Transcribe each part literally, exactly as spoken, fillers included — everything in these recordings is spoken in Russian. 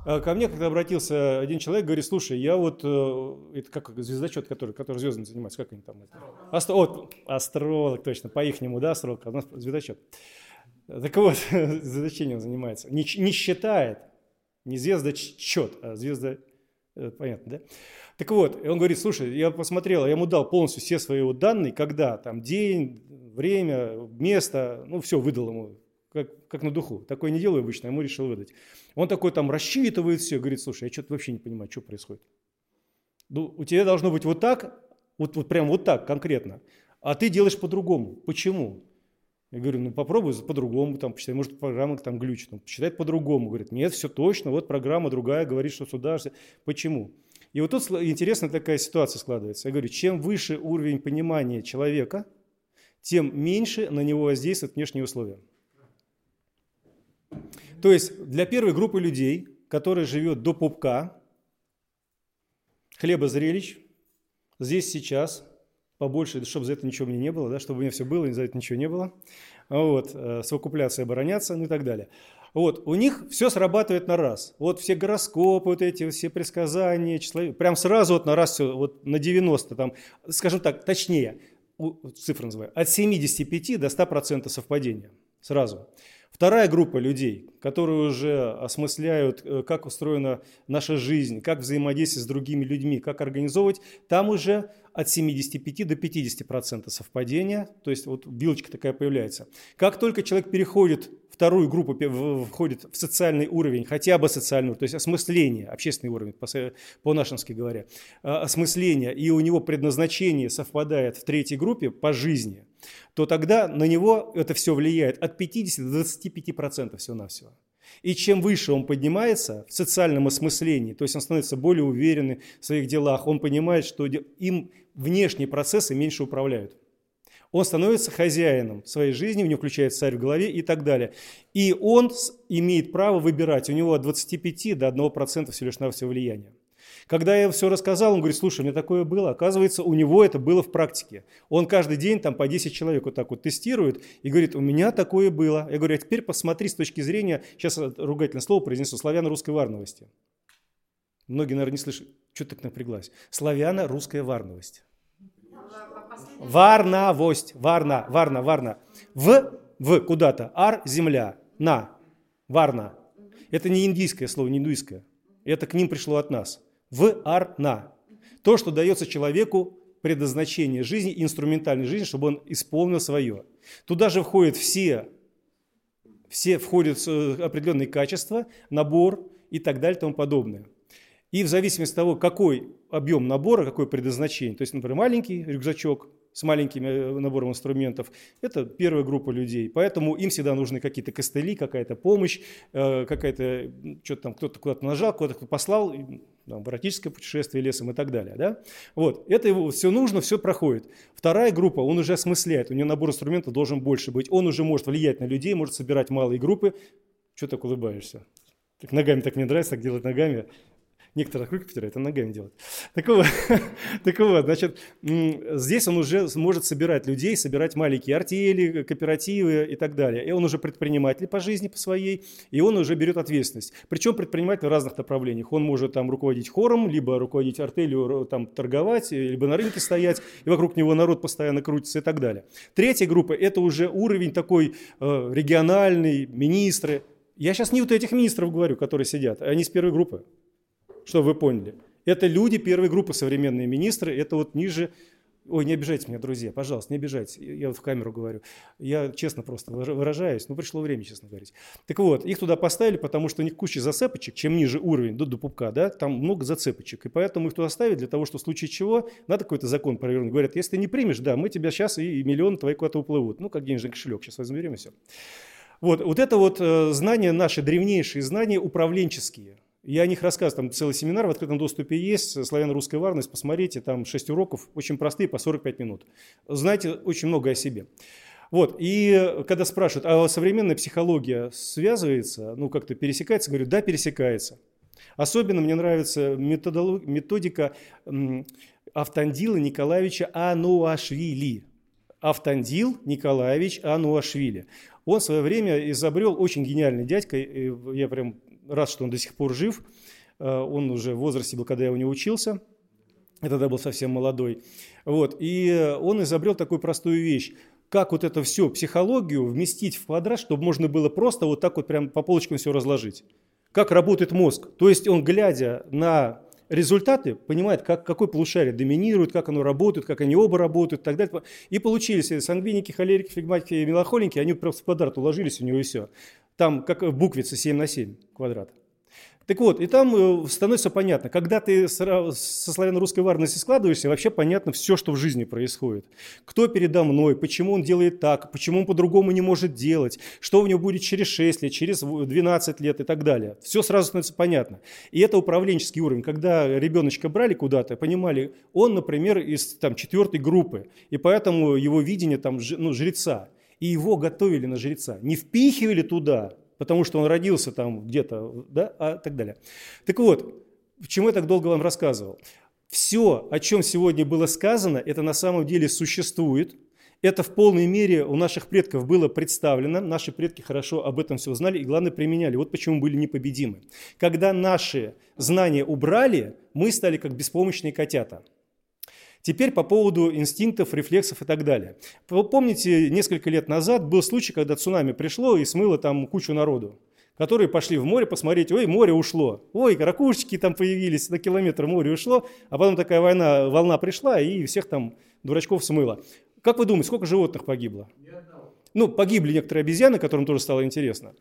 Ко мне как-то обратился один человек, говорит, слушай, я вот, это как звездочет, который, который звездами занимается, как они там? Астро, о, астролог, точно, по-ихнему, да, астролог, а у нас звездочет. Так вот, зачем он занимается? Не, не считает, не звездочет, а звезда, понятно, да? Так вот, он говорит, слушай, я посмотрел, я ему дал полностью все свои вот данные, когда, там, день, время, место, ну, все выдал ему, как, как на духу. Такое не делаю обычно, ему решил выдать. Он такой там рассчитывает все, говорит, слушай, я что-то вообще не понимаю, что происходит. Ну, у тебя должно быть вот так, вот, вот прям вот так конкретно, а ты делаешь по-другому. Почему? Я говорю, ну попробуй по-другому, там, почитай, может программа там глючит, он почитает по-другому. Говорит, нет, все точно, вот программа другая, говорит, что сюда. Почему? И вот тут интересная такая ситуация складывается. Я говорю, чем выше уровень понимания человека, тем меньше на него воздействуют внешние условия. То есть для первой группы людей, которая живет до пупка, хлебозрелищ, здесь сейчас, побольше, чтобы за это ничего мне не было, да, чтобы у меня все было, и за это ничего не было, вот, совокупляться, обороняться, ну и так далее. Вот, у них все срабатывает на раз. Вот все гороскопы, вот эти все предсказания, числа, прям сразу вот на раз все, вот на девяносто, там, скажем так, точнее, цифры называю, от семидесяти пяти до ста процентов совпадения сразу. Вторая группа людей, которые уже осмысляют, как устроена наша жизнь, как взаимодействовать с другими людьми, как организовывать, там уже от семидесяти пяти до пятидесяти процентов совпадения, то есть вот вилочка такая появляется. Как только человек переходит, вторую группу входит в социальный уровень, хотя бы социальный уровень, то есть осмысление, общественный уровень, по-нашенски говоря, осмысление, и у него предназначение совпадает в третьей группе по жизни, то тогда на него это все влияет от пятидесяти до двадцати пяти процентов всего-навсего. И чем выше он поднимается в социальном осмыслении, то есть он становится более уверенным в своих делах, он понимает, что им внешние процессы меньше управляют. Он становится хозяином своей жизни, у него включается царь в голове и так далее. И он имеет право выбирать, у него от двадцати пяти до одного процента всего лишь навсего влияния. Когда я все рассказал, он говорит, слушай, у меня такое было. Оказывается, у него это было в практике. Он каждый день там по десять человек вот так вот тестирует и говорит, у меня такое было. Я говорю, а теперь посмотри с точки зрения, сейчас ругательное слово произнесу, славяно-русской варновости. Многие, наверное, не слышат, что ты так напряглась. Славяно-русская варновость. Варновость, варна, варна, варна. В, в куда-то, ар, земля, на, варна. Это не индийское слово, не индуистское. Это к ним пришло от нас. В, ар, на. То, что дается человеку предназначение жизни, инструментальной жизни, чтобы он исполнил свое. Туда же входят все, все входят определенные качества, набор и так далее и тому подобное. И в зависимости от того, какой объем набора, какое предназначение, то есть, например, маленький рюкзачок с маленьким набором инструментов, это первая группа людей. Поэтому им всегда нужны какие-то костыли, какая-то помощь, какая-то, что-то там кто-то куда-то нажал, куда-то послал, там, в эротическое путешествие лесом и так далее. Да? Вот. Это его все нужно, все проходит. Вторая группа, он уже осмысляет, у него набор инструментов должен больше быть. Он уже может влиять на людей, может собирать малые группы. Что так улыбаешься? Так ногами так мне нравится, так делать ногами. Некоторые руки потирают, а ногами делают. Так вот, так вот, значит, здесь он уже сможет собирать людей, собирать маленькие артели, кооперативы и так далее. И он уже предприниматель по жизни, по своей, и он уже берет ответственность. Причем предприниматель в разных направлениях. Он может там руководить хором, либо руководить артелью, там торговать, либо на рынке стоять, и вокруг него народ постоянно крутится и так далее. Третья группа – это уже уровень такой э, региональный, министры. Я сейчас не вот этих министров говорю, которые сидят, они с первой группы. Чтобы вы поняли. Это люди первой группы, современные министры, это вот ниже... Ой, не обижайте меня, друзья, пожалуйста, не обижайте. Я вот в камеру говорю. Я честно просто выражаюсь, но пришло время, честно говорить. Так вот, их туда поставили, потому что у них куча зацепочек, чем ниже уровень, до, до пупка, да, там много зацепочек. И поэтому их туда ставят для того, что в случае чего надо какой-то закон провернуть. Говорят, если ты не примешь, да, мы тебя сейчас и, и миллионы твои куда-то уплывут. Ну, как денежный кошелек, сейчас возьмем и все. Вот, вот это вот э, знания, наши древнейшие знания управленческие. Я о них рассказываю, там целый семинар в открытом доступе есть, славяно-русская варность, посмотрите, там шесть уроков, очень простые, по сорок пять минут. Знаете очень много о себе. Вот, и когда спрашивают, а современная психология связывается, ну как-то пересекается, говорю, да, пересекается. Особенно мне нравится методика Автандила Николаевича Ануашвили. Автандил Николаевич Ануашвили. Он в свое время изобрел, очень гениальный дядька, я прям рад, что он до сих пор жив. Он уже в возрасте был, когда я у него учился. Я тогда был совсем молодой. Вот. И он изобрел такую простую вещь. Как вот это все, психологию, вместить в квадрат, чтобы можно было просто вот так вот прям по полочкам все разложить. Как работает мозг. То есть он, глядя на результаты, понимает, как, какой полушарие доминирует, как оно работает, как они оба работают и так далее. И получились сангвиники, холерики, флегматики и меланхолики, они просто в квадрат уложились у него и все. Там как в буквице семь на семь квадрат. Так вот, и там становится понятно, когда ты со славяно-русской варности складываешься, вообще понятно все, что в жизни происходит. Кто передо мной, почему он делает так, почему он по-другому не может делать, что у него будет через шесть лет, через двенадцать лет и так далее. Все сразу становится понятно. И это управленческий уровень. Когда ребеночка брали куда-то, понимали, он, например, из там, четвертой группы, и поэтому его видение там, ну, жреца, и его готовили на жреца, не впихивали туда, потому что он родился там где-то, да, а так далее. Так вот, почему я так долго вам рассказывал? Все, о чем сегодня было сказано, это на самом деле существует. Это в полной мере у наших предков было представлено. Наши предки хорошо об этом все знали и, главное, применяли. Вот почему были непобедимы. Когда наши знания убрали, мы стали как беспомощные котята. Теперь по поводу инстинктов, рефлексов и так далее. Вы помните, несколько лет назад был случай, когда цунами пришло и смыло там кучу народу, которые пошли в море посмотреть, ой, море ушло, ой, ракушечки там появились, на километр море ушло, а потом такая война, волна пришла и всех там дурачков смыло. Как вы думаете, сколько животных погибло? Ну, погибли некоторые обезьяны, которым тоже стало интересно.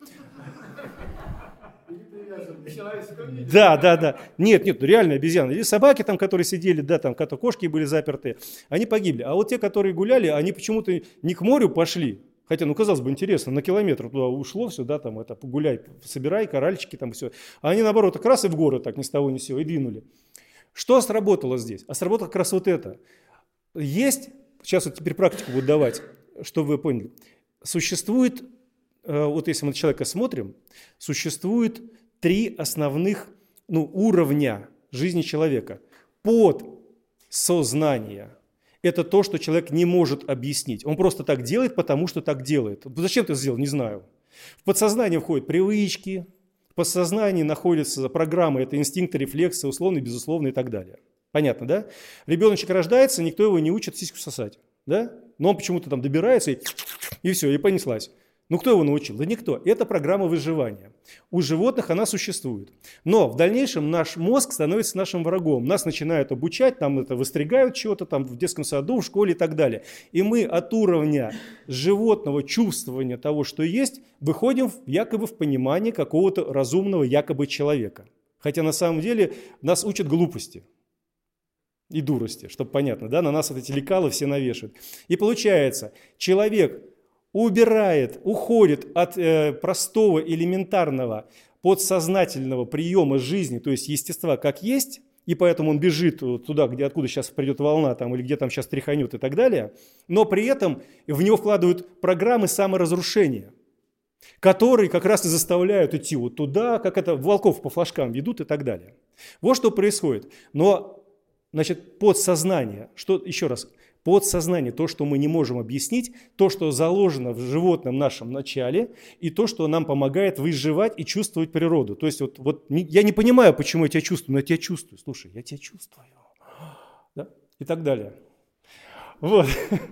Да, да, да. Нет, нет, реально обезьяны. Или собаки там, которые сидели, да, там кошки были заперты, они погибли. А вот те, которые гуляли, они почему-то не к морю пошли. Хотя, ну, казалось бы, интересно, на километр туда ушло все, да, там это, погуляй, собирай, коральчики там все. А они, наоборот, как раз и в горы так ни с того ни с сего и двинули. Что сработало здесь? А сработало как раз вот это. Есть, сейчас вот теперь практику буду давать, чтобы вы поняли. Существует, вот если мы на человека смотрим, существует три основных, ну, уровня жизни человека. Подсознание – это то, что человек не может объяснить. Он просто так делает, потому что так делает. Зачем ты сделал? Не знаю. В подсознание входят привычки, в подсознании находятся программы, это инстинкты, рефлексы, условные, безусловные и так далее. Понятно, да? Ребеночек рождается, никто его не учит сиську сосать, да? Но он почему-то там добирается и, и все, и понеслась. Ну, кто его научил? Да никто. Это программа выживания. У животных она существует. Но в дальнейшем наш мозг становится нашим врагом. Нас начинают обучать, там это выстригают чего-то там в детском саду, в школе и так далее. И мы от уровня животного чувствования того, что есть, выходим якобы в понимание какого-то разумного якобы человека. Хотя на самом деле нас учат глупости и дурости, чтобы понятно, да? На нас вот эти лекалы все навешивают. И получается, человек убирает, уходит от э, простого, элементарного, подсознательного приема жизни, то есть естества как есть, и поэтому он бежит туда, где, откуда сейчас придет волна, там, или где там сейчас тряханет и так далее, но при этом в него вкладывают программы саморазрушения, которые как раз и заставляют идти вот туда, как это волков по флажкам ведут и так далее. Вот что происходит. Но, значит, подсознание, что, еще раз, подсознание, то, что мы не можем объяснить, то, что заложено в животном нашем начале, и то, что нам помогает выживать и чувствовать природу. То есть вот, вот я не понимаю, почему я тебя чувствую, но я тебя чувствую. Слушай, я тебя чувствую. Да? И так далее. Вот.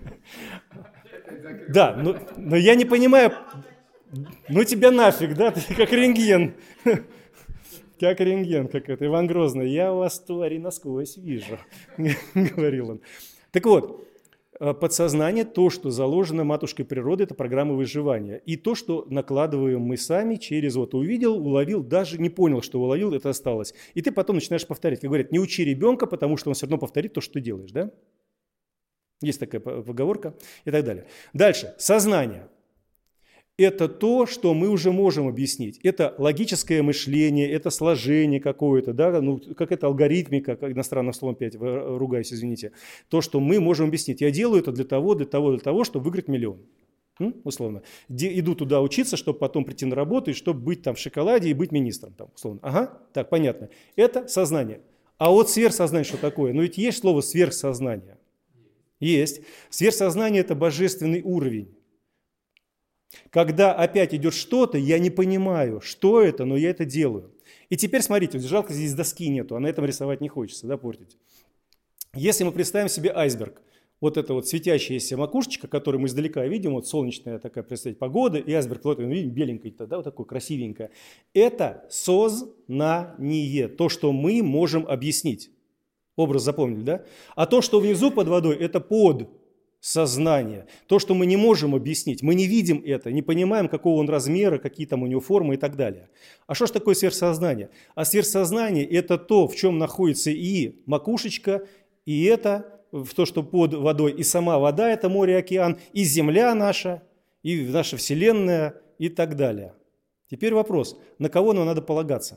Да, но, но я не понимаю, ну тебя нафиг, да, ты как рентген. Как рентген, как это, Иван Грозный. Я вас, твари, насквозь вижу, говорил он. Так вот, подсознание, то, что заложено матушкой природы, это программа выживания. И то, что накладываем мы сами через вот увидел, уловил, даже не понял, что уловил, это осталось. И ты потом начинаешь повторять. Как говорят, не учи ребенка, потому что он все равно повторит то, что ты делаешь, да? Есть такая поговорка и так далее. Дальше, сознание. Это то, что мы уже можем объяснить. Это логическое мышление, это сложение какое-то, да, ну, как это алгоритмика, как иностранным словом опять ругаюсь, извините. То, что мы можем объяснить. Я делаю это для того, для того, для того, чтобы выиграть миллион. М? Условно. Де, иду туда учиться, чтобы потом прийти на работу, и чтобы быть там в шоколаде и быть министром. Там, условно. Ага, так, понятно. Это сознание. А вот сверхсознание что такое? Ну ведь есть слово сверхсознание. Есть. Сверхсознание – это божественный уровень. Когда опять идет что-то, я не понимаю, что это, но я это делаю. И теперь смотрите, жалко, здесь доски нету, а на этом рисовать не хочется, да, портить. Если мы представим себе айсберг, вот эта вот светящаяся макушечка, которую мы издалека видим, вот солнечная такая, представьте, погода, и айсберг, вот мы видим, беленький, да, вот такой красивенькое. Это сознание, то, что мы можем объяснить. Образ запомнили, да? А то, что внизу под водой, это подсознание. То, что мы не можем объяснить, мы не видим это, не понимаем, какого он размера, какие там у него формы и так далее. А что же такое сверхсознание? А сверхсознание – это то, в чем находится и макушечка, и это, в то, что под водой, и сама вода – это море, океан, и земля наша, и наша Вселенная, и так далее. Теперь вопрос, на кого нам надо полагаться?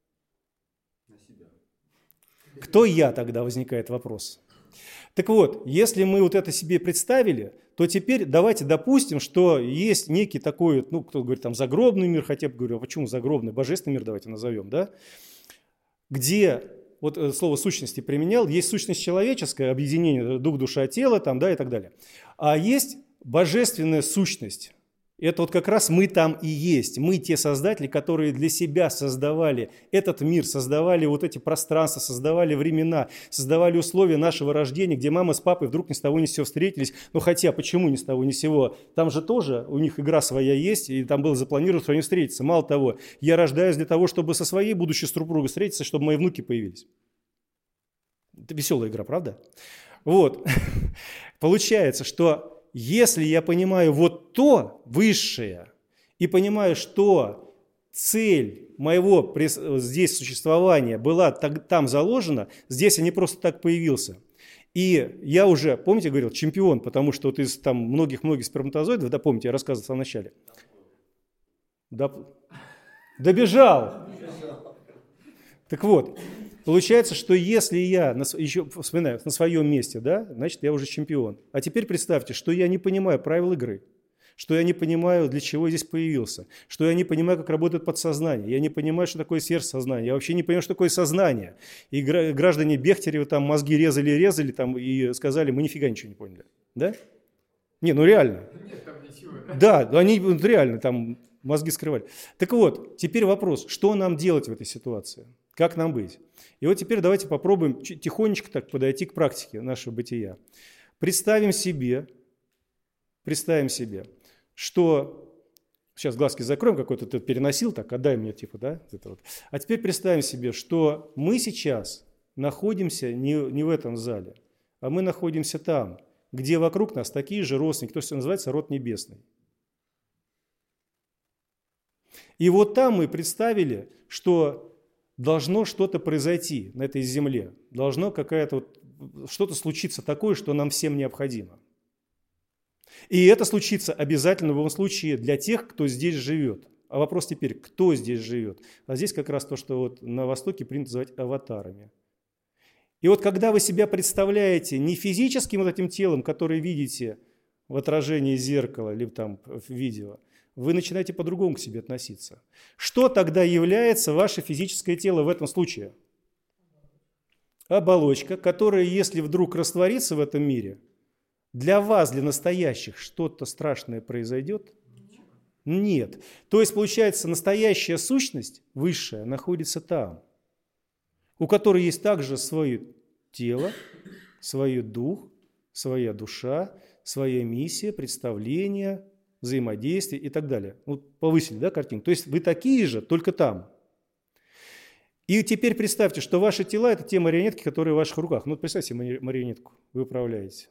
На себя. Кто я тогда, возникает вопрос. Так вот, если мы вот это себе представили, то теперь давайте допустим, что есть некий такой, ну, кто говорит, там, загробный мир, хотя бы говорю, а почему загробный, божественный мир давайте назовем, да, где, вот слово сущности применял, есть сущность человеческая, объединение дух, душа, тело, там, да, и так далее, а есть божественная сущность. Это вот как раз мы там и есть. Мы те создатели, которые для себя создавали этот мир, создавали вот эти пространства, создавали времена, создавали условия нашего рождения, где мама с папой вдруг ни с того ни с сего встретились. Ну хотя, почему ни с того ни с сего? Там же тоже у них игра своя есть, и там было запланировано, что они встретятся. Мало того, я рождаюсь для того, чтобы со своей будущей супругой встретиться, чтобы мои внуки появились. Это веселая игра, правда? Вот. Получается, что... Если я понимаю вот то высшее и понимаю, что цель моего здесь существования была там заложена, здесь я не просто так появился. И я уже, помните, говорил, чемпион, потому что вот из там многих-многих сперматозоидов, да, помните, я рассказывал в самом начале. Добежал. Так вот. Получается, что если я, на, еще вспоминаю, на своем месте, да, значит, я уже чемпион. А теперь представьте, что я не понимаю правил игры, что я не понимаю, для чего я здесь появился, что я не понимаю, как работает подсознание, я не понимаю, что такое сверхсознание, я вообще не понимаю, что такое сознание. И граждане Бехтерева там мозги резали-резали там, и сказали, мы нифига ничего не поняли. Да? Не, ну реально. Нет там ничего. Да, они реально там мозги скрывали. Так вот, теперь вопрос, что нам делать в этой ситуации? Как нам быть? И вот теперь давайте попробуем тихонечко так подойти к практике нашего бытия. Представим себе, представим себе, что... Сейчас глазки закроем, какой-то ты переносил, так, отдай мне, типа, да? Это вот. А теперь представим себе, что мы сейчас находимся не, не в этом зале, а мы находимся там, где вокруг нас такие же родственники, то, что называется род небесный. И вот там мы представили, что должно что-то произойти на этой земле, должно какая-то вот, что-то случиться такое, что нам всем необходимо. И это случится обязательно в любом случае для тех, кто здесь живет. А вопрос теперь, кто здесь живет? А здесь как раз то, что вот на Востоке принято называть аватарами. И вот когда вы себя представляете не физическим вот этим телом, которое видите в отражении зеркала или там в видео, вы начинаете по-другому к себе относиться. Что тогда является ваше физическое тело в этом случае? Оболочка, которая, если вдруг растворится в этом мире, для вас, для настоящих, что-то страшное произойдет? Нет. То есть, получается, настоящая сущность, высшая, находится там, у которой есть также свое тело, свой дух, своя душа, своя миссия, представление, взаимодействие и так далее. Вот повысили, да, картинку? То есть вы такие же, только там. И теперь представьте, что ваши тела – это те марионетки, которые в ваших руках. Ну, представьте марионетку, вы управляете.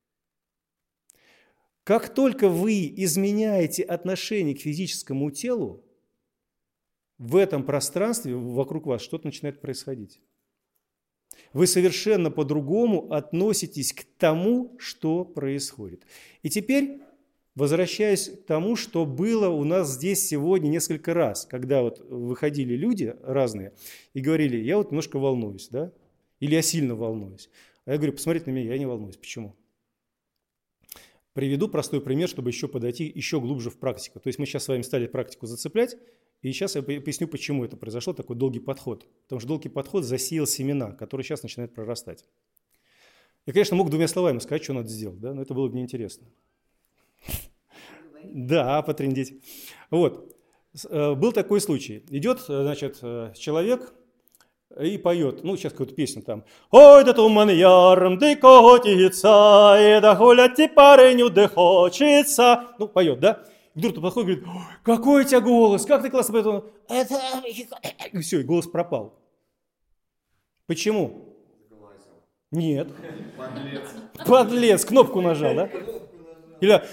Как только вы изменяете отношение к физическому телу, в этом пространстве вокруг вас что-то начинает происходить. Вы совершенно по-другому относитесь к тому, что происходит. И теперь... Возвращаясь к тому, что было у нас здесь сегодня несколько раз, когда вот выходили люди разные и говорили, я вот немножко волнуюсь, да, или я сильно волнуюсь. А я говорю, посмотрите на меня, я не волнуюсь. Почему? Приведу простой пример, чтобы еще подойти еще глубже в практику. То есть мы сейчас с вами стали практику зацеплять, и сейчас я поясню, почему это произошло, такой долгий подход. Потому что долгий подход засеял семена, которые сейчас начинают прорастать. Я, конечно, мог двумя словами сказать, что надо сделать, да, но это было бы неинтересно. Да, потрындеть. Вот. Был такой случай. Идет, значит, человек и поет, ну, сейчас какую-то песню там. «Ой, да туман ярм, ты котится, и да гулять и пареню да хочется». Ну, поет, да? И вдруг он подходит и говорит: какой у тебя голос, как ты классно поет. Это... И все, и голос пропал. Почему? Нет. Подлец. Подлец, кнопку нажал, да? Или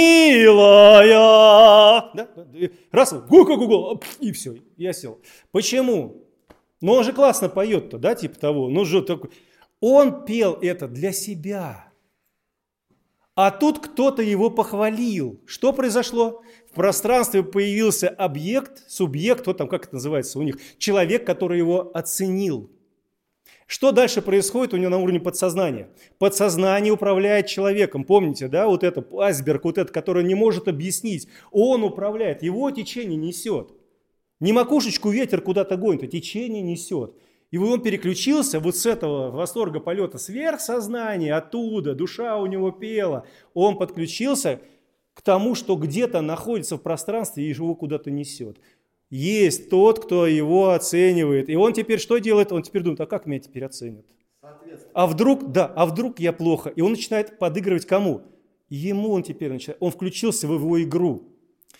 «Милая». Да? Раз, гу-гу-гу-гу, и все, я сел. Почему? Ну, он же классно поет-то, да, типа того. Ну, же такой. Он пел это для себя. А тут кто-то его похвалил. Что произошло? В пространстве появился объект, субъект, вот там, как это называется у них, человек, который его оценил. Что дальше происходит у него на уровне подсознания? Подсознание управляет человеком. Помните, да, вот это айсберг, вот это, который не может объяснить. Он управляет, его течение несет. Не макушечку ветер куда-то гонит, а течение несет. И он переключился вот с этого восторга полета сверхсознания, оттуда, душа у него пела. Он подключился к тому, что где-то находится в пространстве и его куда-то несет. Есть тот, кто его оценивает. И он теперь что делает? Он теперь думает: а как меня теперь оценят? А вдруг, да, а вдруг я плохо? И он начинает подыгрывать кому? Ему он теперь начинает. Он включился в его игру.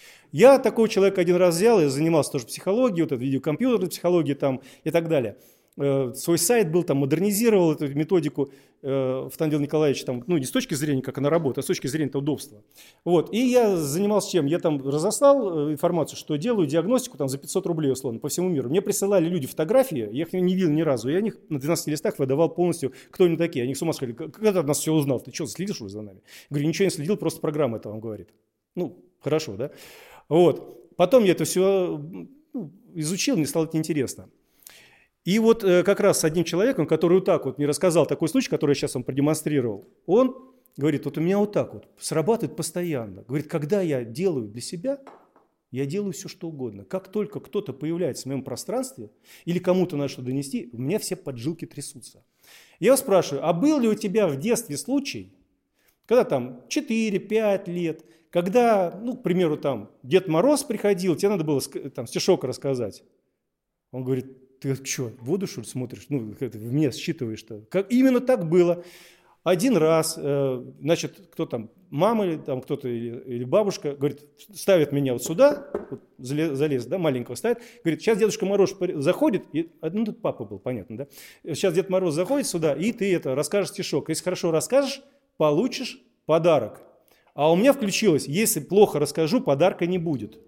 Я такого человека один раз взял, я занимался тоже психологией, вот этой видеокомпьютерной психологией там и так далее. Э, свой сайт был, там модернизировал эту методику э, Фандил Николаевич, там, ну не с точки зрения, как она работает, а с точки зрения удобства. Вот. И я занимался чем? Я там разослал информацию, что делаю диагностику там, за пятьсот рублей условно по всему миру. Мне присылали люди фотографии, я их не видел ни разу. Я них на двенадцати листах выдавал полностью, кто они такие. Они с ума сходили: когда ты нас все узнал? Ты что, следишь уже за нами? Говорю: ничего не следил, просто программа это вам говорит. Ну, хорошо, да? Вот. Потом я это все ну, изучил, мне стало это интересно. И вот э, как раз с одним человеком, который вот так вот мне рассказал такой случай, который я сейчас вам продемонстрировал, он говорит: вот у меня вот так вот срабатывает постоянно. Говорит: когда я делаю для себя, я делаю все, что угодно. Как только кто-то появляется в моем пространстве или кому-то надо что донести, у меня все поджилки трясутся. Я вас спрашиваю: а был ли у тебя в детстве случай, когда там четыре-пять лет, когда, ну, к примеру, там Дед Мороз приходил, тебе надо было там стишок рассказать. Он говорит: ты что, воду, что ли, смотришь? Ну, в меня считываешь-то. Как, именно так было. Один раз, э, значит, кто там, мама или там кто-то, или, или бабушка, говорит, ставит меня вот сюда, вот залез, залез, да, маленького ставит, говорит: сейчас Дедушка Мороз заходит, и, ну, тут папа был, понятно, да? Сейчас Дед Мороз заходит сюда, и ты это расскажешь стишок. Если хорошо расскажешь, получишь подарок. А у меня включилось: если плохо расскажу, подарка не будет.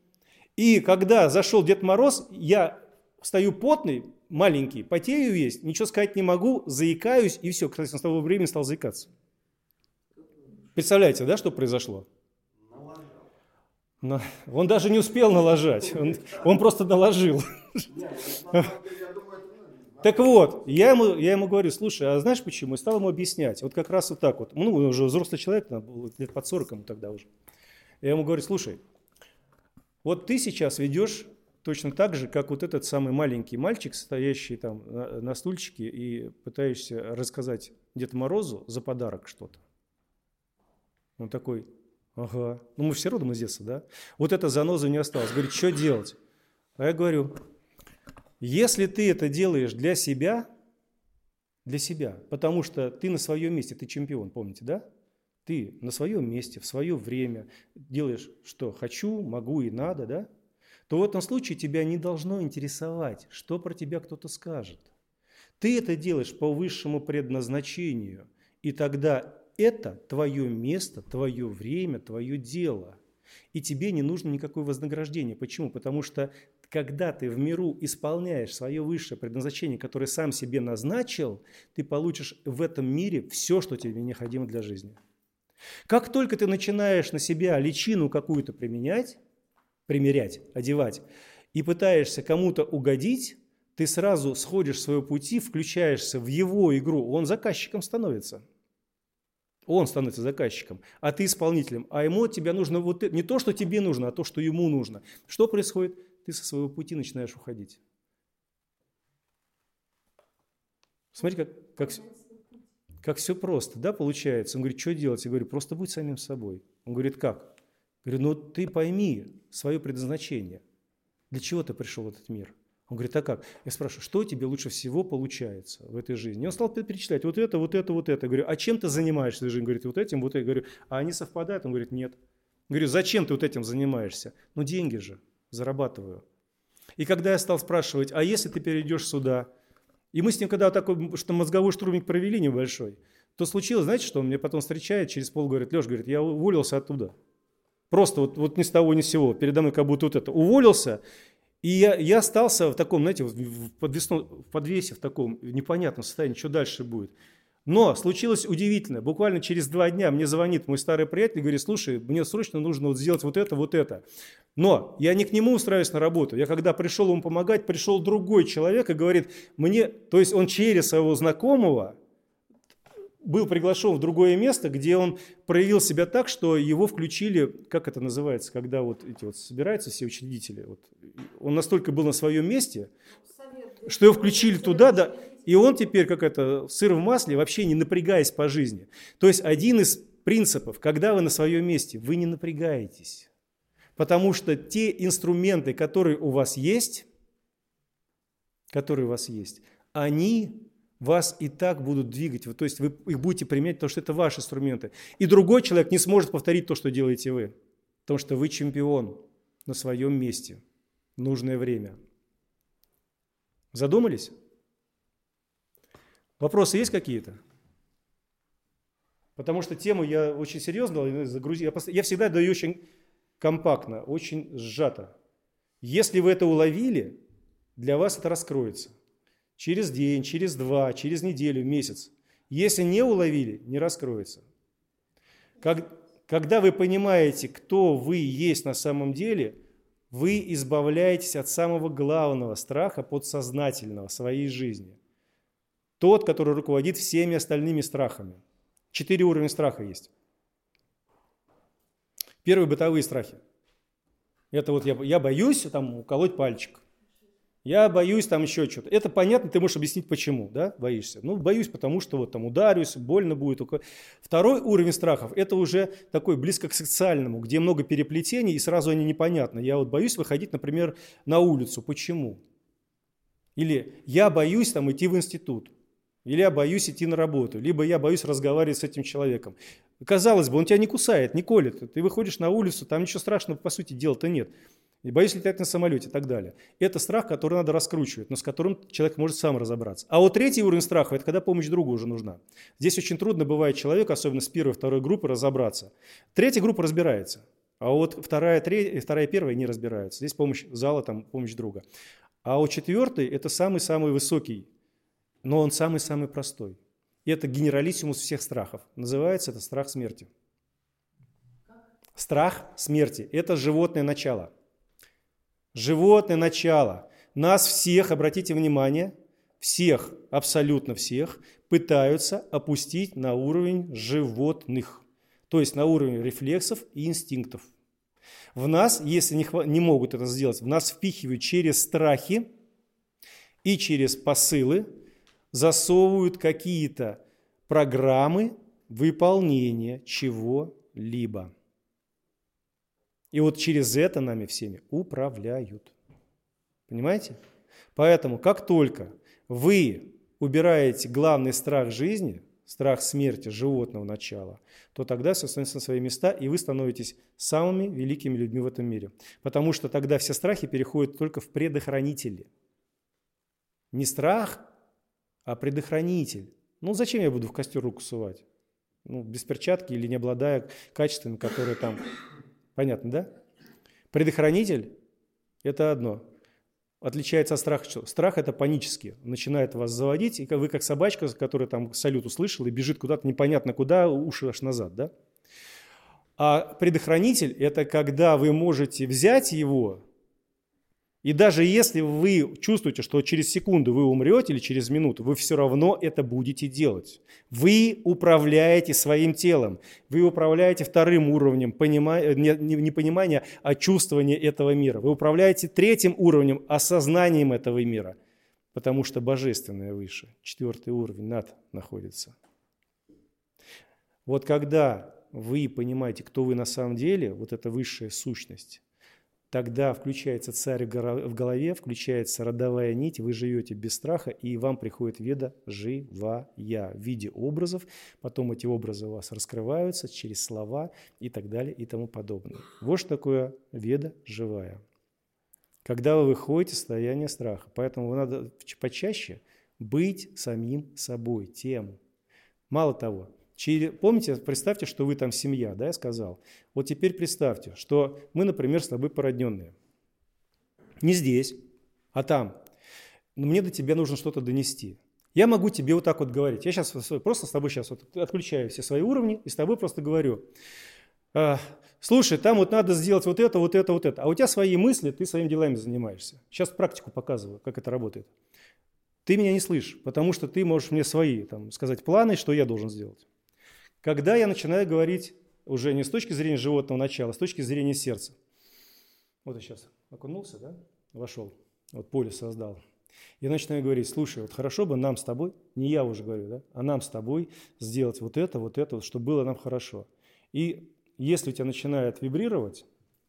И когда зашел Дед Мороз, я стою потный, маленький, потею весь, ничего сказать не могу, заикаюсь, и все. Кстати, с того времени стал заикаться. Представляете, да, что произошло? Но он даже не успел налажать, он, он просто наложил. Так вот, я ему, я ему говорю: слушай, а знаешь почему? И стал ему объяснять. Вот как раз вот так вот. Ну, он уже взрослый человек, лет под сорок ему тогда уже. Я ему говорю: слушай, вот ты сейчас ведешь точно так же, как вот этот самый маленький мальчик, стоящий там на, на стульчике и пытаешься рассказать Деду Морозу за подарок что-то. Он такой: ага. Ну, мы все родом из детства, да? Вот эта заноза не осталась. Говорит: что делать? А я говорю: если ты это делаешь для себя, для себя, потому что ты на своем месте, ты чемпион, помните, да? Ты на своем месте, в свое время делаешь, что хочу, могу и надо, да? То в этом случае тебя не должно интересовать, что про тебя кто-то скажет. Ты это делаешь по высшему предназначению, и тогда это твое место, твое время, твое дело. И тебе не нужно никакое вознаграждение. Почему? Потому что когда ты в миру исполняешь свое высшее предназначение, которое сам себе назначил, ты получишь в этом мире все, что тебе необходимо для жизни. Как только ты начинаешь на себя личину какую-то применять, примерять, одевать, и пытаешься кому-то угодить, ты сразу сходишь с своего пути, включаешься в его игру, он заказчиком становится. Он становится заказчиком, а ты исполнителем. А ему от тебя нужно вот это, не то, что тебе нужно, а то, что ему нужно. Что происходит? Ты со своего пути начинаешь уходить. Смотри, как, как, как все просто, да, получается. Он говорит: что делать? Я говорю: просто будь самим собой. Он говорит: как? Говорю, ну ты пойми свое предназначение. Для чего ты пришел в этот мир? Он говорит, а как? Я спрашиваю, что тебе лучше всего получается в этой жизни? И он стал перечислять вот это, вот это, вот это. Я говорю, а чем ты занимаешься в этой жизни? Он говорит, вот этим, вот этим. Я говорю, а они совпадают? Он говорит, нет. Я говорю, зачем ты вот этим занимаешься? Ну деньги же, зарабатываю. И когда я стал спрашивать, а если ты перейдешь сюда? И мы с ним, когда такой, что мозговой штурмик провели небольшой, то случилось, знаете, что он мне потом встречает, через пол говорит, Леш, говорит, я уволился оттуда. Просто вот, вот ни с того, ни с сего. Передо мной как будто вот это. Уволился, и я, я остался в таком, знаете, в, подвесно, в подвесе, в таком непонятном состоянии, что дальше будет. Но случилось удивительно. Буквально через два дня мне звонит мой старый приятель и говорит, слушай, мне срочно нужно вот сделать вот это, вот это. Но я не к нему устраиваюсь на работу. Я когда пришел ему помогать, пришел другой человек и говорит, мне, то есть он через своего знакомого был приглашен в другое место, где он проявил себя так, что его включили, как это называется, когда вот эти вот собираются все учредители. Вот, он настолько был на своем месте, что его включили туда, да, и он теперь, как это, сыр в масле, вообще не напрягаясь по жизни. То есть один из принципов, когда вы на своем месте, вы не напрягаетесь, потому что те инструменты, которые у вас есть, которые у вас есть, они вас и так будут двигать, то есть вы их будете применять, потому что это ваши инструменты. И другой человек не сможет повторить то, что делаете вы, потому что вы чемпион на своем месте в нужное время. Задумались? Вопросы есть какие-то? Потому что тему я очень серьезно загрузил. Я всегда даю очень компактно, очень сжато. Если вы это уловили, для вас это раскроется. Через день, через два, через неделю, месяц. Если не уловили, не раскроется. Как, когда вы понимаете, кто вы есть на самом деле, вы избавляетесь от самого главного страха подсознательного в своей жизни. Тот, который руководит всеми остальными страхами. Четыре уровня страха есть. Первые бытовые страхи. Это вот я, я боюсь там уколоть пальчик. Я боюсь там еще что-то. Это понятно, ты можешь объяснить, почему, да, боишься. Ну, боюсь, потому что вот там ударюсь, больно будет. Второй уровень страхов – это уже такой близко к социальному, где много переплетений, и сразу они непонятны. Я вот боюсь выходить, например, на улицу. Почему? Или я боюсь там идти в институт. Или я боюсь идти на работу. Либо я боюсь разговаривать с этим человеком. Казалось бы, он тебя не кусает, не колет. Ты выходишь на улицу, там ничего страшного, по сути дела-то нет. И боюсь летать на самолете и так далее. Это страх, который надо раскручивать, но с которым человек может сам разобраться. А вот третий уровень страха – это когда помощь другу уже нужна. Здесь очень трудно бывает человеку, особенно с первой, второй группы, разобраться. Третья группа разбирается, а вот вторая, третья, вторая первая не разбираются. Здесь помощь зала, там помощь друга. А вот четвертый – это самый-самый высокий, но он самый-самый простой. И это генералиссимус всех страхов. Называется это страх смерти. Страх смерти – это животное начало. Животное начало. Нас всех, обратите внимание, всех, абсолютно всех, пытаются опустить на уровень животных. То есть на уровень рефлексов и инстинктов. В нас, если не, хва- не могут это сделать, в нас впихивают через страхи и через посылы, засовывают какие-то программы выполнения чего-либо. И вот через это нами всеми управляют. Понимаете? Поэтому, как только вы убираете главный страх жизни, страх смерти животного начала, то тогда все становится на свои места, и вы становитесь самыми великими людьми в этом мире. Потому что тогда все страхи переходят только в предохранители. Не страх, а предохранитель. Ну, зачем я буду в костер руку сувать? Ну, без перчатки или не обладая качествами, которые там... Понятно, да? Предохранитель – это одно. Отличается от страха. Страх – это панически. Начинает вас заводить, и вы как собачка, которая там салют услышала и бежит куда-то непонятно куда, уши аж назад, да? А предохранитель – это когда вы можете взять его, и даже если вы чувствуете, что через секунду вы умрете или через минуту, вы все равно это будете делать. Вы управляете своим телом, вы управляете вторым уровнем понима... не, не понимания, а чувствования этого мира. Вы управляете третьим уровнем, осознанием этого мира, потому что божественное выше, четвертый уровень над находится. Вот когда вы понимаете, кто вы на самом деле, вот эта высшая сущность, тогда включается царь в голове, включается родовая нить, вы живете без страха, и вам приходит веда живая в виде образов, потом эти образы у вас раскрываются через слова и так далее и тому подобное. Вот что такое веда живая. Когда вы выходите из состояния страха. Поэтому надо почаще быть самим собой, тем. Мало того, через, помните, представьте, что вы там семья, да, я сказал. Вот теперь представьте, что мы, например, с тобой породненные. Не здесь, а там. Но мне до тебя нужно что-то донести. Я могу тебе вот так вот говорить. Я сейчас просто с тобой сейчас вот отключаю все свои уровни и с тобой просто говорю. Слушай, там вот надо сделать вот это, вот это, вот это. А у тебя свои мысли, ты своими делами занимаешься. Сейчас практику показываю, как это работает. Ты меня не слышишь, потому что ты можешь мне свои там, сказать планы, что я должен сделать. Когда я начинаю говорить уже не с точки зрения животного начала, а с точки зрения сердца. Вот я сейчас окунулся, да, вошел, вот поле создал. Я начинаю говорить, слушай, вот хорошо бы нам с тобой, не я уже говорю, да, а нам с тобой сделать вот это, вот это, чтобы было нам хорошо. И если у тебя начинает вибрировать,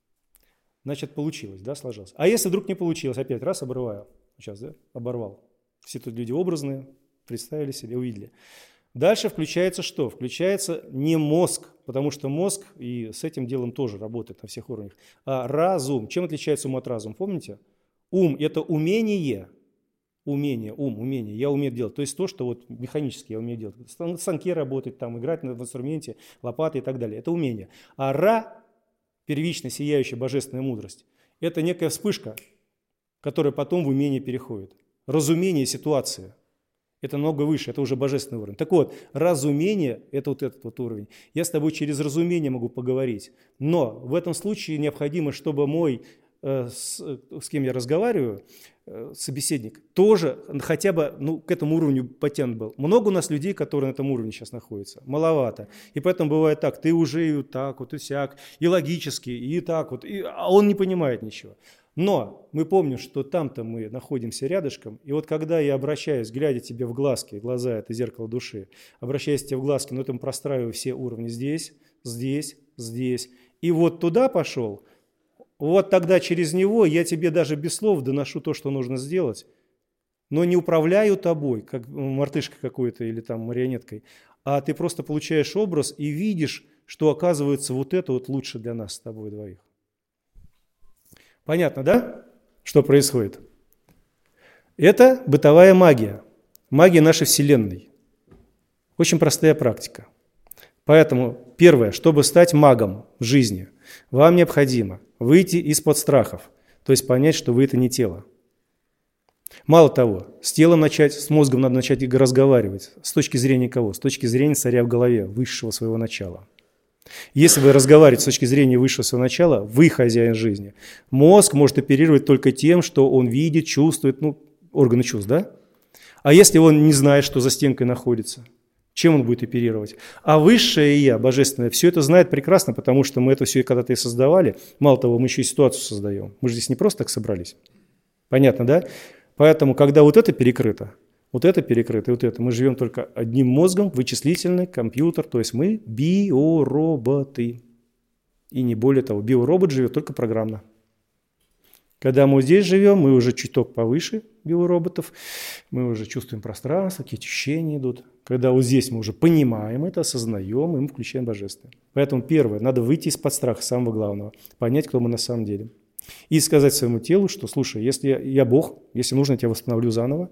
значит, получилось, да, сложилось. А если вдруг не получилось, опять раз обрываю. Сейчас, да, оборвал. Все тут люди образные, представили себе, увидели. Дальше включается что? Включается не мозг, потому что мозг и с этим делом тоже работает на всех уровнях, а разум. Чем отличается ум от разума? Помните? Ум – это умение, умение, ум, умение. Я умею делать. То есть то, что вот механически я умею делать. На станке работать, там, играть на инструменте, лопаты и так далее. Это умение. А ра, первичная, сияющая божественная мудрость, это некая вспышка, которая потом в умение переходит. Разумение ситуации. Это намного выше, это уже божественный уровень. Так вот, разумение – это вот этот вот уровень. Я с тобой через разумение могу поговорить. Но в этом случае необходимо, чтобы мой, э, с, с кем я разговариваю, э, собеседник, тоже хотя бы ну, к этому уровню потянут был. Много у нас людей, которые на этом уровне сейчас находятся. Маловато. И поэтому бывает так, ты уже и так, вот и сяк, и логически, и так вот, и, а он не понимает ничего. Но мы помним, что там-то мы находимся рядышком, и вот когда я обращаюсь, глядя тебе в глазки, глаза – это зеркало души, обращаясь тебе в глазки, но этом простраиваю все уровни здесь, здесь, здесь, и вот туда пошел, вот тогда через него я тебе даже без слов доношу то, что нужно сделать, но не управляю тобой, как мартышка какой-то или там марионеткой, а ты просто получаешь образ и видишь, что оказывается вот это вот лучше для нас с тобой двоих. Понятно, да, что происходит? Это бытовая магия, магия нашей Вселенной. Очень простая практика. Поэтому, первое, чтобы стать магом в жизни, вам необходимо выйти из-под страхов, то есть понять, что вы – это не тело. Мало того, с телом начать, с мозгом надо начать разговаривать. С точки зрения кого? С точки зрения царя в голове, высшего своего начала. Если вы разговариваете с точки зрения высшего своего начала, вы хозяин жизни. Мозг может оперировать только тем, что он видит, чувствует, ну, органы чувств, да? А если он не знает, что за стенкой находится, чем он будет оперировать? А высшее Я, божественное, все это знает прекрасно, потому что мы это все когда-то и создавали. Мало того, мы еще и ситуацию создаем. Мы же здесь не просто так собрались. Понятно, да? Поэтому, когда вот это перекрыто, вот это перекрыто, и вот это. Мы живем только одним мозгом, вычислительный компьютер, то есть мы биороботы. И не более того, биоробот живет только программно. Когда мы здесь живем, мы уже чуток повыше биороботов, мы уже чувствуем пространство, какие ощущения идут. Когда вот здесь мы уже понимаем это, осознаем, и мы включаем божественное. Поэтому первое, надо выйти из-под страха, самого главного, понять, кто мы на самом деле. И сказать своему телу, что, слушай, если я, я Бог, если нужно, я тебя восстановлю заново.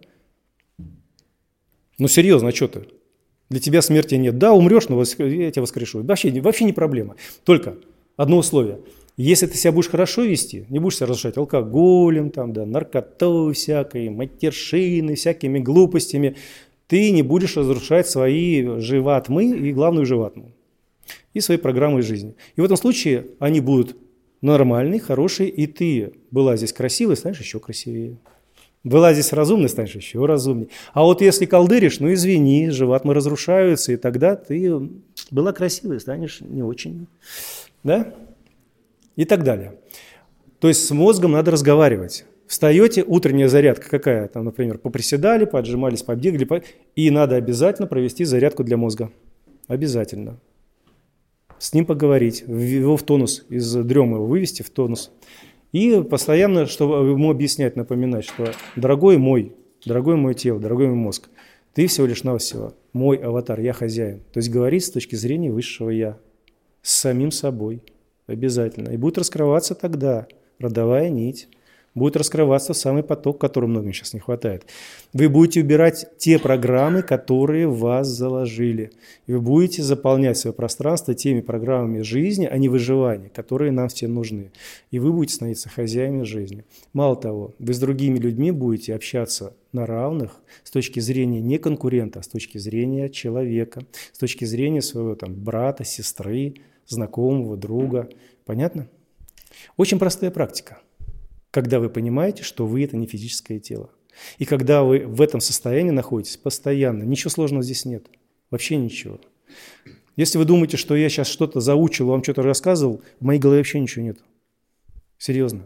Ну, серьезно, а что ты? Для тебя смерти нет. Да, умрешь, но я тебя воскрешу. Вообще, вообще не проблема. Только одно условие. Если ты себя будешь хорошо вести, не будешь себя разрушать алкоголем, там, да, наркотой всякой, матершиной, всякими глупостями, ты не будешь разрушать свои живатмы и главную живатму, и свои программы жизни. И в этом случае они будут нормальные, хорошие, и ты была здесь красивой, станешь еще красивее. Была здесь разумной, станешь еще разумнее. А вот если колдыришь, ну извини, живатмы разрушаются, и тогда ты была красивой, станешь не очень. Да? И так далее. То есть с мозгом надо разговаривать. Встаете, утренняя зарядка какая? Там, например, поприседали, поотжимались, побегали, по... и надо обязательно провести зарядку для мозга. Обязательно. с ним поговорить, его в тонус, из дремы его вывести в тонус. И постоянно, чтобы ему объяснять, напоминать, что дорогой мой, дорогой мой тело, дорогой мой мозг, ты всего лишь навсего мой аватар, я хозяин. То есть говорить с точки зрения высшего я, с самим собой обязательно. И будет раскрываться тогда родовая нить, будет раскрываться самый поток, которого многим сейчас не хватает. Вы будете убирать те программы, которые в вас заложили. И вы будете заполнять свое пространство теми программами жизни, а не выживания, которые нам все нужны. И вы будете становиться хозяином жизни. Мало того, вы с другими людьми будете общаться на равных с точки зрения не конкурента, а с точки зрения человека, с точки зрения своего там, брата, сестры, знакомого, друга. Понятно? Очень простая практика. Когда вы понимаете, что вы – это не физическое тело. И когда вы в этом состоянии находитесь постоянно, ничего сложного здесь нет. Вообще ничего. Если вы думаете, что я сейчас что-то заучил, вам что-то рассказывал, в моей голове вообще ничего нет. Серьезно.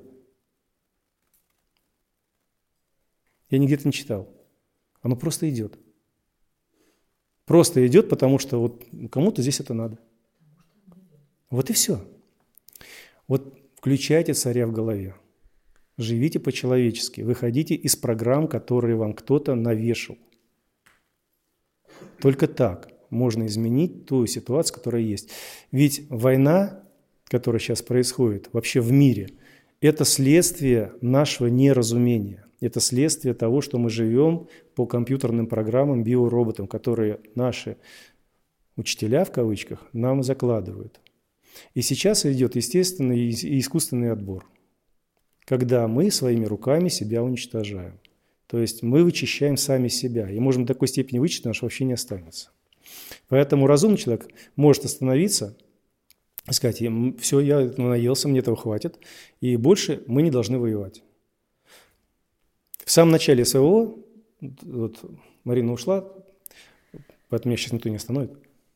Я нигде это не читал. Оно просто идет. Просто идет, потому что вот кому-то здесь это надо. Вот и все. Вот включайте царя в голове. Живите по-человечески, выходите из программ, которые вам кто-то навешал. Только так можно изменить ту ситуацию, которая есть. Ведь война, которая сейчас происходит вообще в мире, это следствие нашего неразумения. Это следствие того, что мы живем по компьютерным программам, биороботам, которые наши учителя, в кавычках, нам закладывают. И сейчас идет естественный и искусственный отбор, когда мы своими руками себя уничтожаем. То есть мы вычищаем сами себя. И можем до такой степени вычистить, что вообще не останется. Поэтому разумный человек может остановиться и сказать: все, я наелся, мне этого хватит, и больше мы не должны воевать. В самом начале своего, вот Марина ушла, поэтому меня сейчас никто не остановит.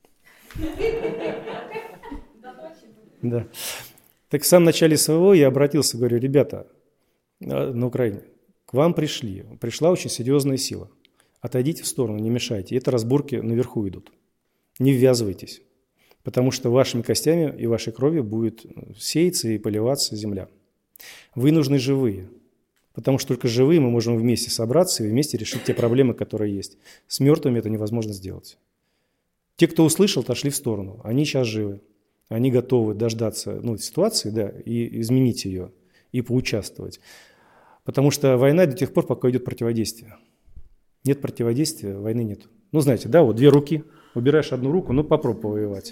Да. Так в самом начале своего я обратился, говорю: ребята, на Украине, к вам пришли, пришла очень серьезная сила. Отойдите в сторону, не мешайте. Это разборки наверху идут. Не ввязывайтесь, потому что вашими костями и вашей кровью будет сеяться и поливаться земля. Вы нужны живые, потому что только живые мы можем вместе собраться и вместе решить те проблемы, которые есть. С мертвыми это невозможно сделать. Те, кто услышал, отошли в сторону. Они сейчас живы. Они готовы дождаться ну, ситуации, да, и изменить ее, и поучаствовать. Потому что война до тех пор, пока идет противодействие. Нет противодействия, войны нет. Ну, знаете, да, вот две руки, убираешь одну руку, ну, попробуй повоевать.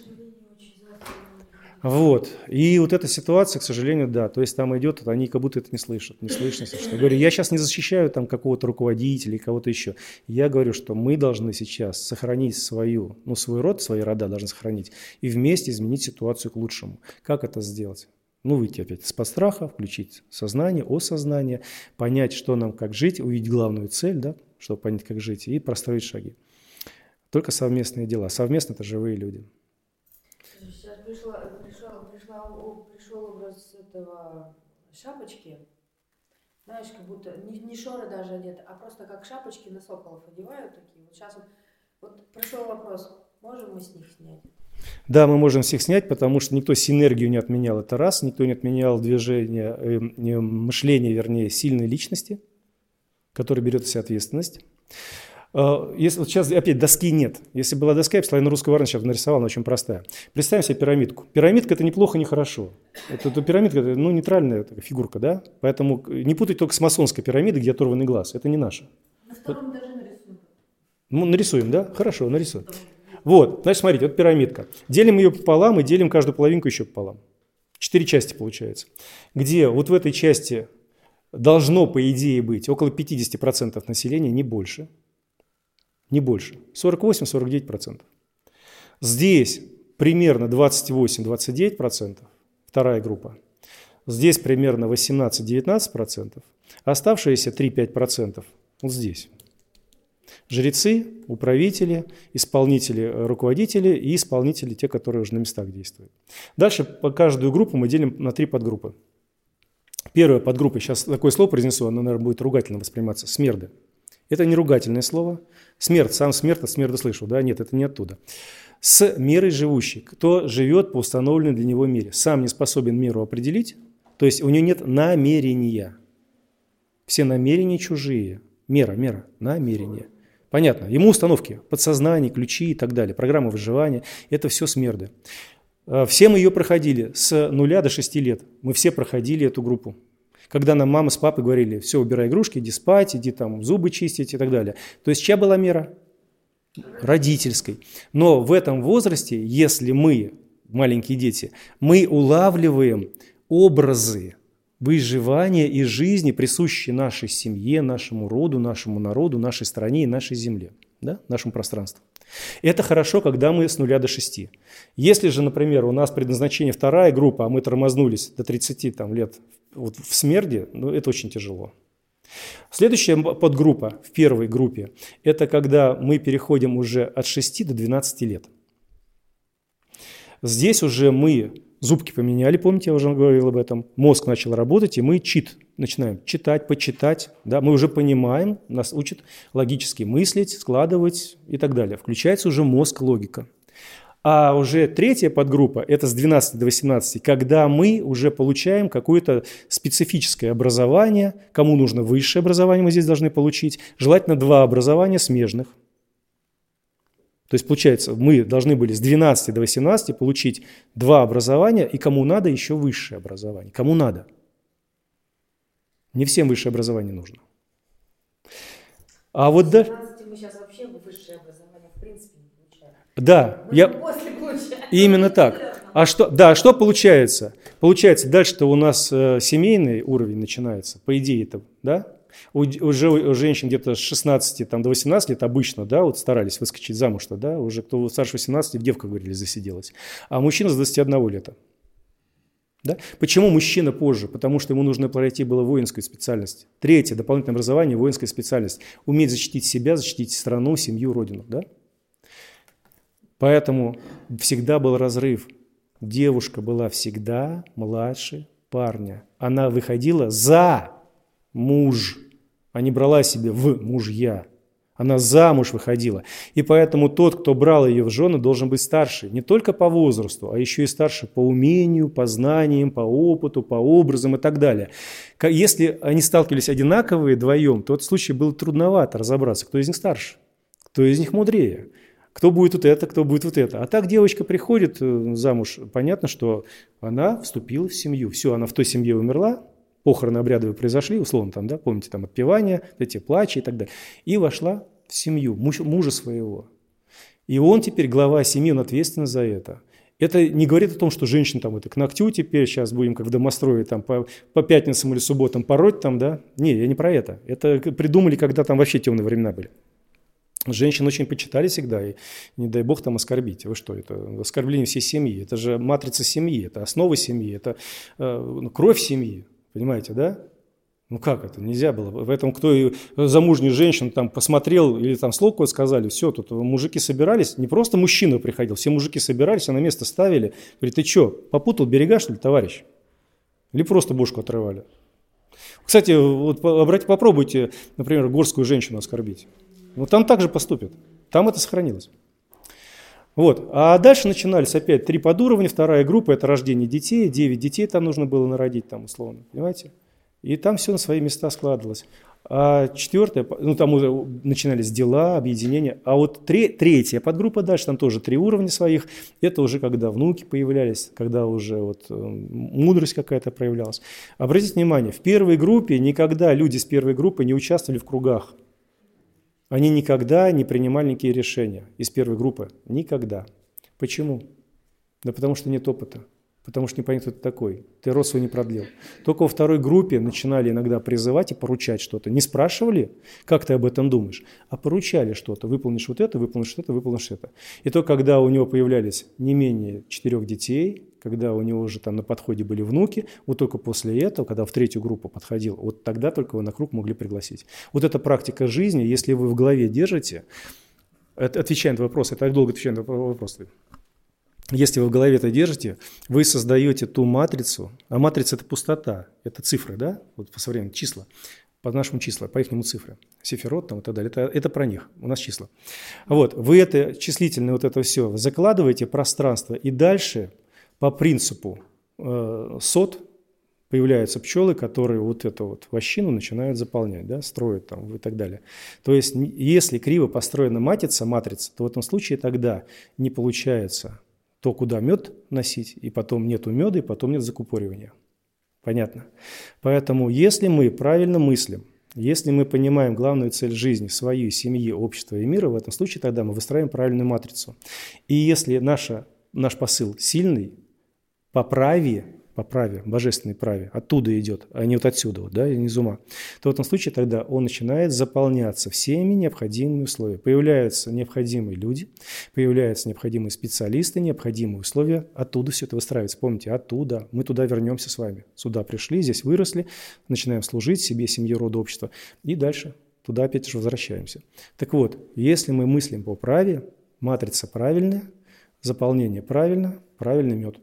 Вот. И вот эта ситуация, к сожалению, да, то есть там идет, они как будто это не слышат, не слышно. Я говорю, я сейчас не защищаю там какого-то руководителя или кого-то еще. Я говорю, что мы должны сейчас сохранить свою, ну, свой род, свои рода должны сохранить и вместе изменить ситуацию к лучшему. Как это сделать? Ну, выйти опять из-под страха, включить сознание, осознание, понять, что нам, как жить, увидеть главную цель, да, чтобы понять, как жить, и простроить шаги. Только совместные дела. Совместно – это живые люди. Сейчас пришла, пришел, пришла, пришел образ этого шапочки, знаешь, как будто не, не шоры даже одеты, а просто как шапочки на соколов одевают такие. Вот сейчас вот, вот пришел вопрос, можем мы с них снять? Да, мы можем всех снять, потому что никто синергию не отменял, это раз, никто не отменял движение, э, э, мышление, вернее, сильной личности, который берет на себя ответственность. Если, вот сейчас опять доски нет. Если была доска, я бы славяно русскую варну сейчас нарисовал, она очень простая. Представим себе пирамидку. Пирамидка – это неплохо, не хорошо. Это, это пирамидка – это ну, нейтральная фигурка, да? Поэтому не путать только с масонской пирамидой, где оторванный глаз. Это не наша. На втором этаже нарисуем. Ну, нарисуем, да? Хорошо, нарисуем. Вот, значит, смотрите, вот пирамидка. Делим ее пополам и делим каждую половинку еще пополам. Четыре части получается. Где вот в этой части должно, по идее, быть около пятьдесят процентов населения, не больше. Не больше. сорок восемь - сорок девять процентов. Здесь примерно двадцать восемь - двадцать девять процентов, вторая группа. Здесь примерно восемнадцать - девятнадцать процентов. Оставшиеся три - пять процентов вот здесь. Жрецы, управители, исполнители, руководители и исполнители, те, которые уже на местах действуют. Дальше по каждую группу мы делим на три подгруппы. Первая подгруппа, сейчас такое слово произнесу, оно, наверное, будет ругательно восприниматься, смерды. Это не ругательное слово. Смерть, сам смерть, от смерти слышу, да? Нет, это не оттуда. С мерой живущий. Кто живет по установленной для него мере. Сам не способен меру определить, то есть у него нет намерения. Все намерения чужие. Мера, мера, намерение. Понятно. Ему установки, подсознание, ключи и так далее, программа выживания. Это все смерды. Все мы ее проходили с нуля до шести лет. Мы все проходили эту группу. Когда нам мама с папой говорили, все, убирай игрушки, иди спать, иди там зубы чистить и так далее. То есть чья была мера? Родительской. Но в этом возрасте, если мы, маленькие дети, мы улавливаем образы выживания и жизни, присущие нашей семье, нашему роду, нашему народу, нашей стране и нашей земле, да? Нашему пространству. Это хорошо, когда мы с нуля до шести. Если же, например, у нас предназначение вторая группа, а мы тормознулись до тридцати там, лет вот в смерти, ну, это очень тяжело. Следующая подгруппа в первой группе – это когда мы переходим уже от шести до двенадцати лет. Здесь уже мы зубки поменяли, помните, я уже говорил об этом, мозг начал работать, и мы чит начинаем читать, почитать, да, мы уже понимаем, нас учат логически мыслить, складывать и так далее. Включается уже мозг, логика. А уже третья подгруппа – это с двенадцати до восемнадцати, когда мы уже получаем какое-то специфическое образование, кому нужно высшее образование, мы здесь должны получить, желательно два образования смежных. То есть, получается, мы должны были с двенадцати до восемнадцати получить два образования, и кому надо еще высшее образование. Кому надо. Не всем высшее образование нужно. А вот да. Мы сейчас вообще высшее образование в принципе не получаем. Да, мы я... после получаем. Именно так. А что, да, что получается? Получается, дальше-то у нас э, семейный уровень начинается, по идее-то, да? У, уже у женщин где-то с шестнадцати там, до восемнадцати лет обычно, да, вот старались выскочить замуж-то, да, уже кто старше восемнадцати, в девках говорили, засиделась. А мужчина с двадцати одного лета. Да? Почему мужчина позже? Потому что ему нужно пройти было воинскую специальность. Третье, дополнительное образование, воинская специальность. Уметь защитить себя, защитить страну, семью, родину, да? Поэтому всегда был разрыв. Девушка была всегда младше парня. Она выходила за муж, а не брала себе в мужья. Она замуж выходила. И поэтому тот, кто брал ее в жены, должен быть старше. Не только по возрасту, а еще и старше по умению, по знаниям, по опыту, по образам и так далее. Если они сталкивались одинаковые вдвоем, то в этом случае было трудновато разобраться, кто из них старше, кто из них мудрее. Кто будет вот это, кто будет вот это. А так девочка приходит замуж, понятно, что она вступила в семью. Все, она в той семье умерла, похороны обрядовые произошли, условно там, да, помните, там отпевания, эти плачи и так далее. И вошла в семью муж, мужа своего. И он теперь глава семьи, он ответственен за это. Это не говорит о том, что женщина там это к ногтю теперь, сейчас будем как в домострое там по, по пятницам или субботам пороть там, да. Не, я не про это. Это придумали, когда там вообще темные времена были. Женщин очень почитали всегда, и не дай бог там оскорбить. Вы что, это оскорбление всей семьи, это же матрица семьи, это основа семьи, это э, кровь семьи, понимаете, да? Ну как это, нельзя было. Поэтому кто замужнюю женщину там посмотрел или там слово какое сказали, все, тут мужики собирались, не просто мужчина приходил, все мужики собирались, а на место ставили, говорит, ты что, попутал берега, что ли, товарищ? Или просто бошку отрывали? Кстати, вот обратите, попробуйте, например, горскую женщину оскорбить. Ну, там также поступят. Там это сохранилось. Вот. А дальше начинались опять три подуровня. Вторая группа – это рождение детей. Девять детей там нужно было народить, там, условно. Понимаете? И там все на свои места складывалось. А четвертая, ну, там уже начинались дела, объединения. А вот три, третья подгруппа дальше, там тоже три уровня своих. Это уже когда внуки появлялись, когда уже вот мудрость какая-то проявлялась. Обратите внимание, в первой группе никогда люди с первой группы не участвовали в кругах. Они никогда не принимали никакие решения из первой группы. Никогда. Почему? Да потому что нет опыта. Потому что не понятно, кто ты такой. Ты рост свой не продлил. Только во второй группе начинали иногда призывать и поручать что-то. Не спрашивали, как ты об этом думаешь, а поручали что-то. Выполнишь вот это, выполнишь это, выполнишь это. И то, когда у него появлялись не менее четырех детей, когда у него уже там на подходе были внуки, вот только после этого, когда в третью группу подходил, вот тогда только его на круг могли пригласить. Вот эта практика жизни, если вы в голове держите, отвечая на этот вопрос, я так долго отвечаю на этот вопрос, если вы в голове это держите, вы создаете ту матрицу, а матрица – это пустота, это цифры, да, вот по современным числа. по нашему числа, по ихнему цифры. Сефирот там и так далее. Это, это про них, у нас числа. Вот, вы это числительное вот это все закладываете в пространство, и дальше по принципу э, сот появляются пчелы, которые вот эту вот вощину начинают заполнять, да, строят там и так далее. То есть если криво построена матрица, матрица, то в этом случае тогда не получается то, куда мед носить, и потом нету меда, и потом нет закупоривания. Понятно? Поэтому если мы правильно мыслим, если мы понимаем главную цель жизни, свою, семьи, общества и мира, в этом случае тогда мы выстраиваем правильную матрицу. И если наша, наш посыл сильный, по праве, по праве, божественной праве, оттуда идет, а не вот отсюда, вот, да, не из ума, то в этом случае тогда он начинает заполняться всеми необходимыми условиями. Появляются необходимые люди, появляются необходимые специалисты, необходимые условия, оттуда все это выстраивается. Помните, оттуда, мы туда вернемся с вами. Сюда пришли, здесь выросли, начинаем служить себе, семье, роду, обществу, и дальше туда опять же возвращаемся. Так вот, если мы мыслим по праве, матрица правильная, заполнение правильно, правильный мед.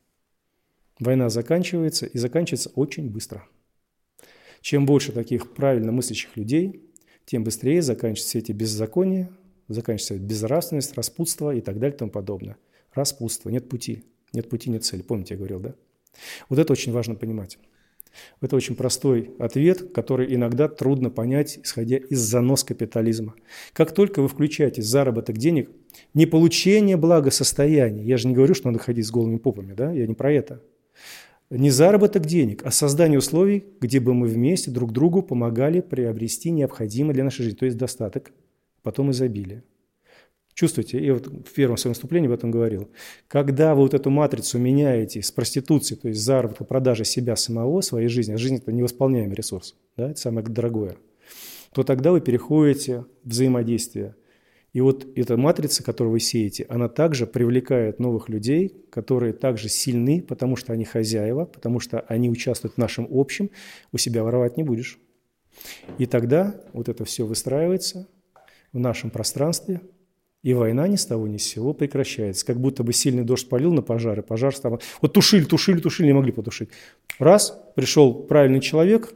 Война заканчивается, и заканчивается очень быстро. Чем больше таких правильно мыслящих людей, тем быстрее заканчиваются все эти беззакония, заканчивается безнравственность, распутство и так далее и тому подобное. Распутство, нет пути, нет пути, нет цели. Помните, я говорил, да? Вот это очень важно понимать. Это очень простой ответ, который иногда трудно понять, исходя из занос капитализма. Как только вы включаете заработок денег, не получение благосостояния, я же не говорю, что надо ходить с голыми попами, да? Я не про это. Не заработок денег, а создание условий, где бы мы вместе друг другу помогали приобрести необходимое для нашей жизни, то есть достаток, потом изобилие. Чувствуете, я вот в первом своем выступлении об этом говорил. Когда вы вот эту матрицу меняете с проституции, то есть заработка, продажи себя самого, своей жизни, а жизнь – это невосполняемый ресурс, да, это самое дорогое, то тогда вы переходите в взаимодействие. И вот эта матрица, которую вы сеете, она также привлекает новых людей, которые также сильны, потому что они хозяева, потому что они участвуют в нашем общем, у себя воровать не будешь. И тогда вот это все выстраивается в нашем пространстве, и война ни с того ни с сего прекращается. Как будто бы сильный дождь полил на пожар, и пожар стал... Вот тушили, тушили, тушили, не могли потушить. Раз, пришел правильный человек,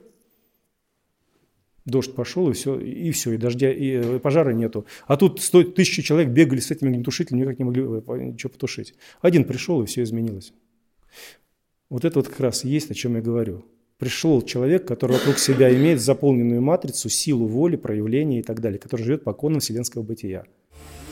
дождь пошел, и все, и все, и дождя, и пожара нету. А тут сто, тысячи человек бегали с этими огнетушителями, никак не могли ничего потушить. Один пришел, и все изменилось. Вот это вот как раз есть, о чем я говорю. Пришел человек, который вокруг себя имеет заполненную матрицу, силу воли, проявления и так далее, который живет по законам вселенского бытия.